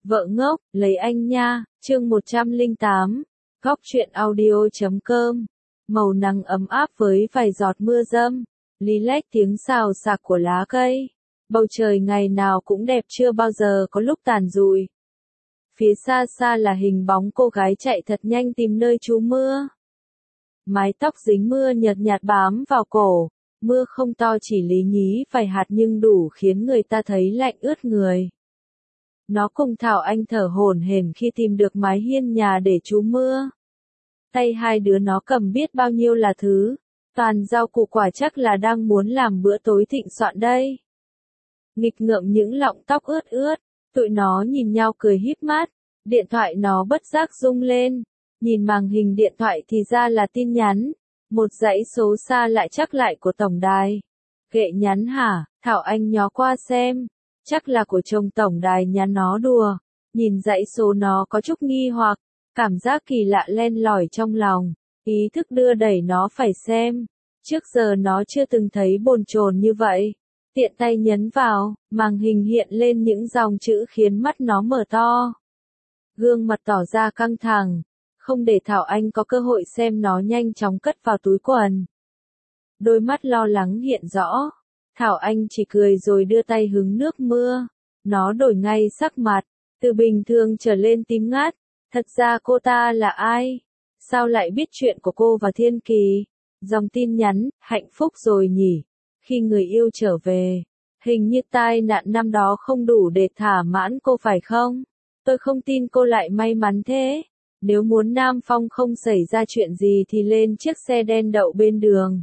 Vợ ngốc, lấy anh nha, chương 108, góc truyện audio.com. Màu nắng ấm áp với vài giọt mưa râm, lý lách tiếng xào xạc của lá cây. Bầu trời ngày nào cũng đẹp, chưa bao giờ có lúc tàn rụi. Phía xa xa là hình bóng cô gái chạy thật nhanh tìm nơi trú mưa. Mái tóc dính mưa nhợt nhạt bám vào cổ, mưa không to chỉ lý nhí vài hạt nhưng đủ khiến người ta thấy lạnh ướt người. Nó cùng Thảo Anh thở hổn hển khi tìm được mái hiên nhà để trú mưa. Tay hai đứa nó cầm biết bao nhiêu là thứ, toàn rau củ quả, chắc là đang muốn làm bữa tối thịnh soạn đây. Nghịch ngợm những lọng tóc ướt ướt, tụi nó nhìn nhau cười híp mắt, điện thoại nó bất giác rung lên, nhìn màn hình điện thoại thì ra là tin nhắn, một dãy số xa lại chắc lại của tổng đài. Ghệ nhắn hả? Thảo Anh nhó qua xem, chắc là của chồng tổng đài nhắn nó đùa. Nhìn dãy số nó có chút nghi hoặc, cảm giác kỳ lạ len lỏi trong lòng, ý thức đưa đẩy nó phải xem. Trước giờ nó chưa từng thấy bồn chồn như vậy. Tiện tay nhấn vào, màn hình hiện lên những dòng chữ khiến mắt nó mở to. Gương mặt tỏ ra căng thẳng, không để Thảo Anh có cơ hội xem, nó nhanh chóng cất vào túi quần. Đôi mắt lo lắng hiện rõ. Thảo Anh chỉ cười rồi đưa tay hứng nước mưa. Nó đổi ngay sắc mặt, từ bình thường trở lên tím ngắt. Thật ra cô ta là ai? Sao lại biết chuyện của cô và Thiên Kỳ? Dòng tin nhắn, hạnh phúc rồi nhỉ? Khi người yêu trở về, hình như tai nạn năm đó không đủ để thỏa mãn cô phải không? Tôi không tin cô lại may mắn thế. Nếu muốn Nam Phong không xảy ra chuyện gì thì lên chiếc xe đen đậu bên đường.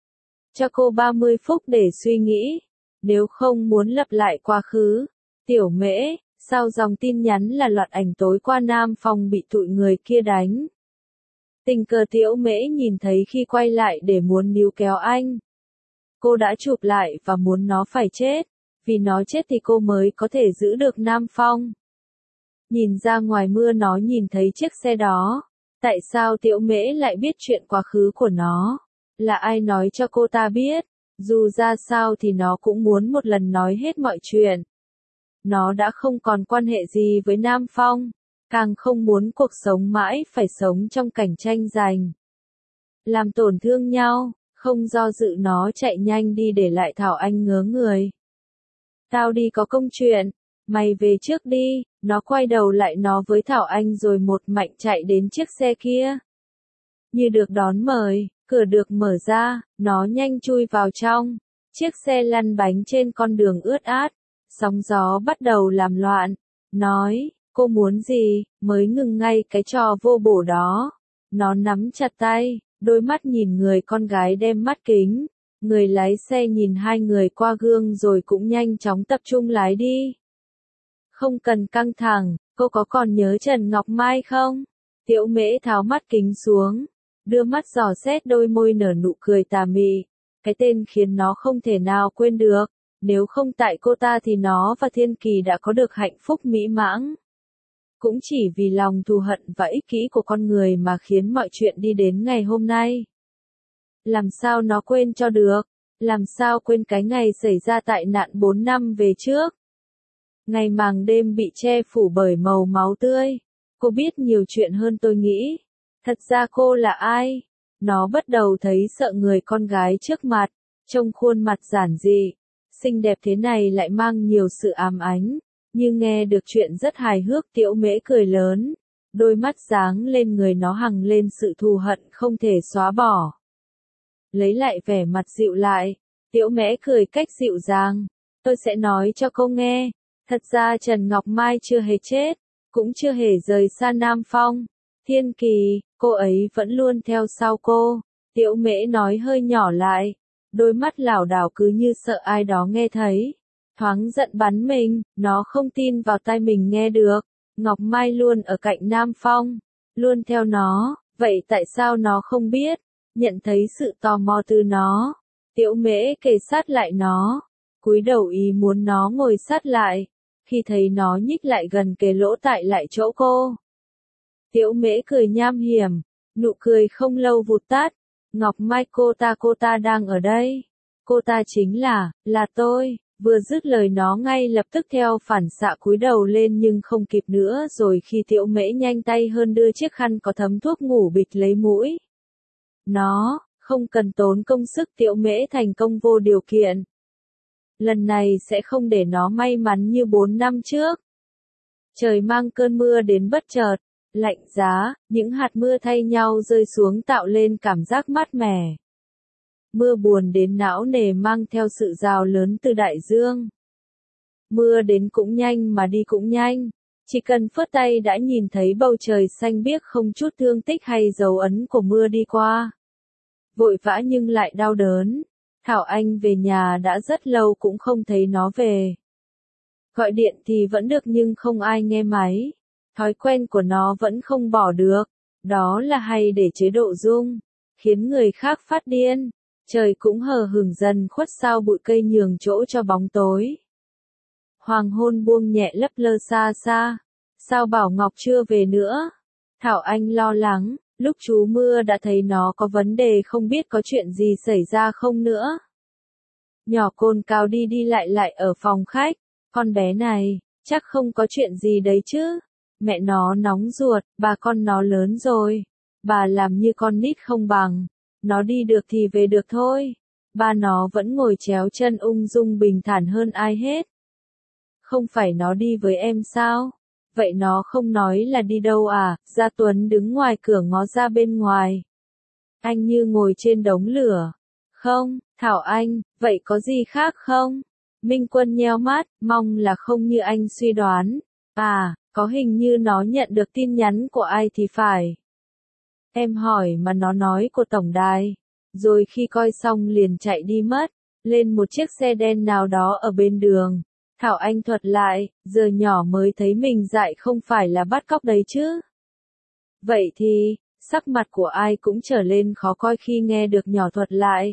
Cho cô 30 phút để suy nghĩ. Nếu không muốn lặp lại quá khứ. Tiểu Mễ, sau dòng tin nhắn là loạt ảnh tối qua Nam Phong bị tụi người kia đánh. Tình cờ Tiểu Mễ nhìn thấy khi quay lại để muốn níu kéo anh. Cô đã chụp lại và muốn nó phải chết. Vì nó chết thì cô mới có thể giữ được Nam Phong. Nhìn ra ngoài mưa nó nhìn thấy chiếc xe đó. Tại sao Tiểu Mễ lại biết chuyện quá khứ của nó? Là ai nói cho cô ta biết? Dù ra sao thì nó cũng muốn một lần nói hết mọi chuyện. Nó đã không còn quan hệ gì với Nam Phong, càng không muốn cuộc sống mãi phải sống trong cảnh tranh giành. Làm tổn thương nhau, không do dự nó chạy nhanh đi để lại Thảo Anh ngớ người. Tao đi có công chuyện, mày về trước đi. Nó quay đầu lại nó với Thảo Anh rồi một mạnh chạy đến chiếc xe kia. Như được đón mời, cửa được mở ra, nó nhanh chui vào trong. Chiếc xe lăn bánh trên con đường ướt át, sóng gió bắt đầu làm loạn. Nói, cô muốn gì, mới ngừng ngay cái trò vô bổ đó. Nó nắm chặt tay, đôi mắt nhìn người con gái đem mắt kính. Người lái xe nhìn hai người qua gương rồi cũng nhanh chóng tập trung lái đi. Không cần căng thẳng, cô có còn nhớ Trần Ngọc Mai không? Tiểu Mễ tháo mắt kính xuống, đưa mắt dò xét, đôi môi nở nụ cười tà mị. Cái tên khiến nó không thể nào quên được. Nếu không tại cô ta thì nó và Thiên Kỳ đã có được hạnh phúc mỹ mãn. Cũng chỉ vì lòng thù hận và ích kỷ của con người mà khiến mọi chuyện đi đến ngày hôm nay. Làm sao nó quên cho được? Làm sao quên cái ngày xảy ra tai nạn 4 năm về trước? Ngày màng đêm bị che phủ bởi màu máu tươi. Cô biết nhiều chuyện hơn tôi nghĩ. Thật ra cô là ai? Nó bắt đầu thấy sợ người con gái trước mặt. Trông khuôn mặt giản dị, xinh đẹp thế này lại mang nhiều sự ám ánh. Nhưng nghe được chuyện rất hài hước. Tiểu Mễ cười lớn. Đôi mắt sáng lên người nó hằng lên sự thù hận không thể xóa bỏ. Lấy lại vẻ mặt dịu lại. Tiểu Mễ cười cách dịu dàng. Tôi sẽ nói cho cô nghe. Thật ra Trần Ngọc Mai chưa hề chết, cũng chưa hề rời xa Nam Phong. Thiên Kỳ, cô ấy vẫn luôn theo sau cô. Tiểu Mễ nói hơi nhỏ lại, đôi mắt lảo đảo cứ như sợ ai đó nghe thấy. Thoáng giận bắn mình, nó không tin vào tai mình nghe được. Ngọc Mai luôn ở cạnh Nam Phong, luôn theo nó, vậy tại sao nó không biết? Nhận thấy sự tò mò từ nó, Tiểu Mễ kề sát lại nó, cúi đầu ý muốn nó ngồi sát lại. Khi thấy nó nhích lại gần kề lỗ tai lại chỗ cô, Tiểu Mễ cười nham hiểm, nụ cười không lâu vụt tắt. Ngọc Mai, cô ta đang ở đây. Cô ta chính là tôi. Vừa dứt lời nó ngay lập tức theo phản xạ cúi đầu lên nhưng không kịp nữa rồi khi Tiểu Mễ nhanh tay hơn đưa chiếc khăn có thấm thuốc ngủ bịt lấy mũi. Nó, không cần tốn công sức Tiểu Mễ thành công vô điều kiện. Lần này sẽ không để nó may mắn như 4 năm trước. Trời mang cơn mưa đến bất chợt, lạnh giá, những hạt mưa thay nhau rơi xuống tạo lên cảm giác mát mẻ. Mưa buồn đến não nề mang theo sự rào lớn từ đại dương. Mưa đến cũng nhanh mà đi cũng nhanh, chỉ cần phất tay đã nhìn thấy bầu trời xanh biếc không chút thương tích hay dấu ấn của mưa đi qua. Vội vã nhưng lại đau đớn, Thảo Anh về nhà đã rất lâu cũng không thấy nó về. Gọi điện thì vẫn được nhưng không ai nghe máy, thói quen của nó vẫn không bỏ được, đó là hay để chế độ rung, khiến người khác phát điên. Trời cũng hờ hửng dần khuất sau bụi cây nhường chỗ cho bóng tối. Hoàng hôn buông nhẹ lấp lơ xa xa. Sao Bảo Ngọc chưa về nữa? Thảo Anh lo lắng, lúc trú mưa đã thấy nó có vấn đề không biết có chuyện gì xảy ra không nữa. Nhỏ Côn Cao đi đi lại ở phòng khách. Con bé này, chắc không có chuyện gì đấy chứ. Mẹ nó nóng ruột, bà con nó lớn rồi. Bà làm như con nít không bằng. Nó đi được thì về được thôi. Ba nó vẫn ngồi chéo chân ung dung bình thản hơn ai hết. Không phải nó đi với em sao? Vậy nó không nói là đi đâu à? Gia Tuấn đứng ngoài cửa ngó ra bên ngoài. Anh như ngồi trên đống lửa. Không, Thảo Anh, vậy có gì khác không? Minh Quân nheo mắt, mong là không như anh suy đoán. À, có hình như nó nhận được tin nhắn của ai thì phải. Em hỏi mà nó nói của tổng đài. Rồi khi coi xong liền chạy đi mất, lên một chiếc xe đen nào đó ở bên đường. Thảo Anh thuật lại, giờ nhỏ mới thấy mình dại không phải là bắt cóc đấy chứ. Vậy thì, sắc mặt của ai cũng trở lên khó coi khi nghe được nhỏ thuật lại.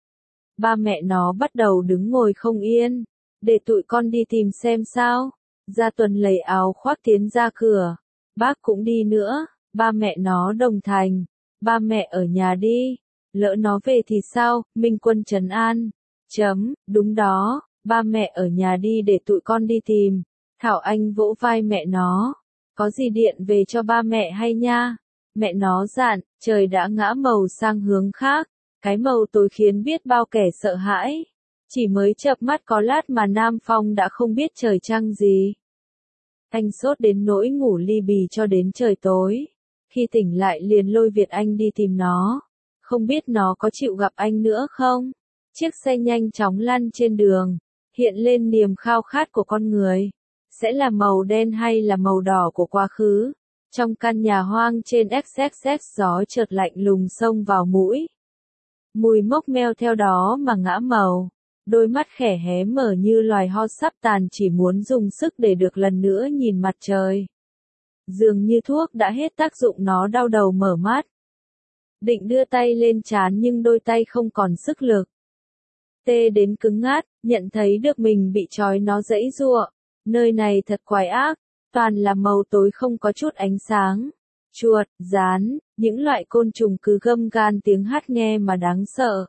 Ba mẹ nó bắt đầu đứng ngồi không yên, để tụi con đi tìm xem sao. Gia Tuấn lấy áo khoác tiến ra cửa, bác cũng đi nữa. Ba mẹ nó đồng thành, ba mẹ ở nhà đi, lỡ nó về thì sao? Minh Quân trấn an. Đúng đó, ba mẹ ở nhà đi để tụi con đi tìm. Thảo Anh vỗ vai mẹ nó, có gì điện về cho ba mẹ hay nha. Mẹ nó dặn, trời đã ngã màu sang hướng khác, cái màu tối khiến biết bao kẻ sợ hãi. Chỉ mới chợp mắt có lát mà Nam Phong đã không biết trời trăng gì. Anh sốt đến nỗi ngủ li bì cho đến trời tối. Khi tỉnh lại liền lôi Việt Anh đi tìm nó. Không biết nó có chịu gặp anh nữa không? Chiếc xe nhanh chóng lăn trên đường, hiện lên niềm khao khát của con người. Sẽ là màu đen hay là màu đỏ của quá khứ? Trong căn nhà hoang trên XXX gió chợt lạnh lùng xông vào mũi. Mùi mốc meo theo đó mà ngã màu. Đôi mắt khẽ hé mở như loài ho sắp tàn chỉ muốn dùng sức để được lần nữa nhìn mặt trời. Dường như thuốc đã hết tác dụng nó đau đầu mở mắt. Định đưa tay lên trán nhưng đôi tay không còn sức lực. Tê đến cứng ngắt, nhận thấy được mình bị trói nó giãy giụa. Nơi này thật quái ác, toàn là màu tối không có chút ánh sáng. Chuột, gián, những loại côn trùng cứ gâm gan tiếng hát nghe mà đáng sợ.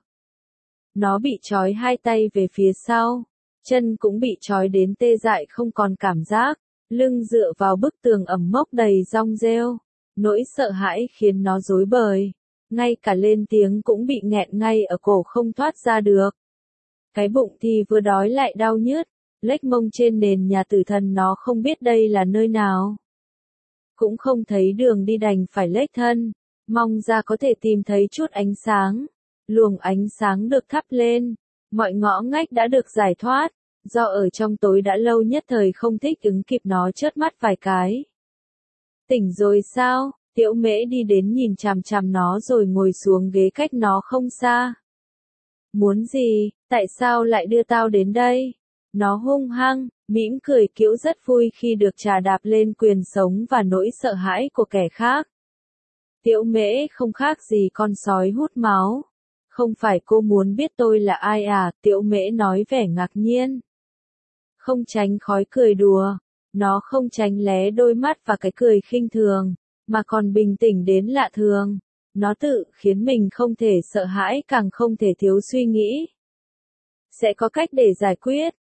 Nó bị trói hai tay về phía sau, chân cũng bị trói đến tê dại không còn cảm giác, lưng dựa vào bức tường ẩm mốc đầy rong rêu. Nỗi sợ hãi khiến nó rối bời, ngay cả lên tiếng cũng bị nghẹn ngay ở cổ không thoát ra được. Cái bụng thì vừa đói lại đau nhức, lếch mông trên nền nhà tử thần nó không biết đây là nơi nào. Cũng không thấy đường đi đành phải lếch thân, mong ra có thể tìm thấy chút ánh sáng. Luồng ánh sáng được thắp lên, mọi ngõ ngách đã được giải thoát, do ở trong tối đã lâu nhất thời không thích ứng kịp nó chớp mắt vài cái. Tỉnh rồi sao? Tiểu Mễ đi đến nhìn chằm chằm nó rồi ngồi xuống ghế cách nó không xa. Muốn gì? Tại sao lại đưa tao đến đây? Nó hung hăng, mỉm cười giễu rất vui khi được trà đạp lên quyền sống và nỗi sợ hãi của kẻ khác. Tiểu Mễ không khác gì con sói hút máu. Không phải cô muốn biết tôi là ai à? Tiểu Mễ nói vẻ ngạc nhiên. Không tránh khói cười đùa. Nó không tránh lé đôi mắt và cái cười khinh thường, mà còn bình tĩnh đến lạ thường. Nó tự khiến mình không thể sợ hãi càng không thể thiếu suy nghĩ. Sẽ có cách để giải quyết.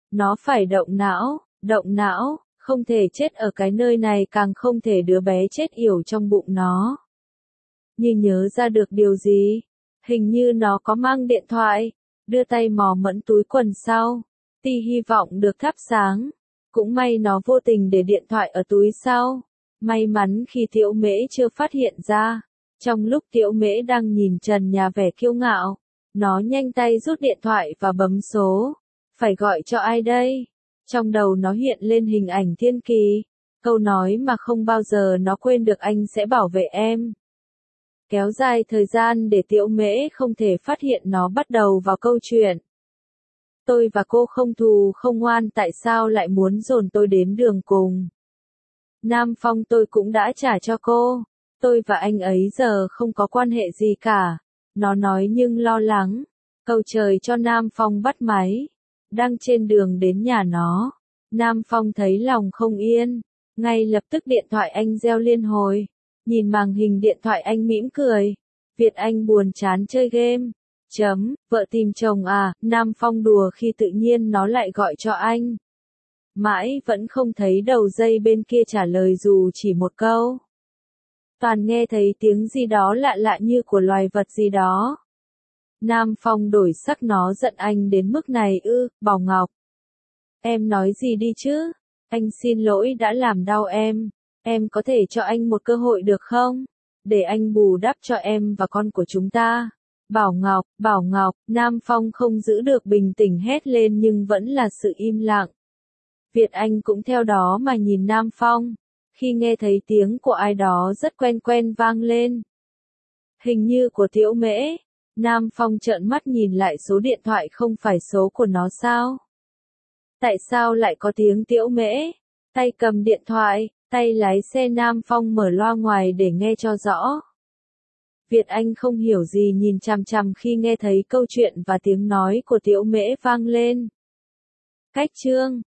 Nó phải động não, không thể chết ở cái nơi này, càng không thể đứa bé chết yểu trong bụng nó. Như nhớ ra được điều gì, hình như nó có mang điện thoại, đưa tay mò mẫm túi quần sau, Ti hy vọng được thắp sáng. Cũng may nó vô tình để điện thoại ở túi sau. May mắn khi Tiểu Mễ chưa phát hiện ra. Trong lúc Tiểu Mễ đang nhìn trần nhà vẻ kiêu ngạo, nó nhanh tay rút điện thoại và bấm số. Phải gọi cho ai đây? Trong đầu nó hiện lên hình ảnh Thiên Kỳ. Câu nói mà không bao giờ nó quên được: anh sẽ bảo vệ em. Kéo dài thời gian để Tiểu Mễ không thể phát hiện, nó bắt đầu vào câu chuyện. Tôi và cô không thù không oan, tại sao lại muốn dồn tôi đến đường cùng? Nam Phong tôi cũng đã trả cho cô. Tôi và anh ấy giờ không có quan hệ gì cả. Nó nói nhưng lo lắng. Cầu trời cho Nam Phong bắt máy. Đang trên đường đến nhà nó. Nam Phong thấy lòng không yên. Ngay lập tức điện thoại anh reo liên hồi. Nhìn màn hình điện thoại anh mỉm cười. Việt Anh buồn chán chơi game. Vợ tìm chồng à? Nam Phong đùa khi tự nhiên nó lại gọi cho anh. Mãi vẫn không thấy đầu dây bên kia trả lời dù chỉ một câu. Toàn nghe thấy tiếng gì đó lạ lạ như của loài vật gì đó. Nam Phong đổi sắc, nó giận anh đến mức này ư? Bảo Ngọc. Em nói gì đi chứ? Anh xin lỗi đã làm đau em. Em có thể cho anh một cơ hội được không? Để anh bù đắp cho em và con của chúng ta. Bảo Ngọc, Nam Phong không giữ được bình tĩnh hét lên nhưng vẫn là sự im lặng. Việt Anh cũng theo đó mà nhìn Nam Phong. Khi nghe thấy tiếng của ai đó rất quen quen vang lên. Hình như của Tiểu Mễ. Nam Phong trợn mắt nhìn lại số điện thoại, không phải số của nó sao? Tại sao lại có tiếng Tiểu Mễ? Tay cầm điện thoại, tay lái xe Nam Phong mở loa ngoài để nghe cho rõ. Việt Anh không hiểu gì nhìn chằm chằm khi nghe thấy câu chuyện và tiếng nói của Tiểu Mễ vang lên. Cách chương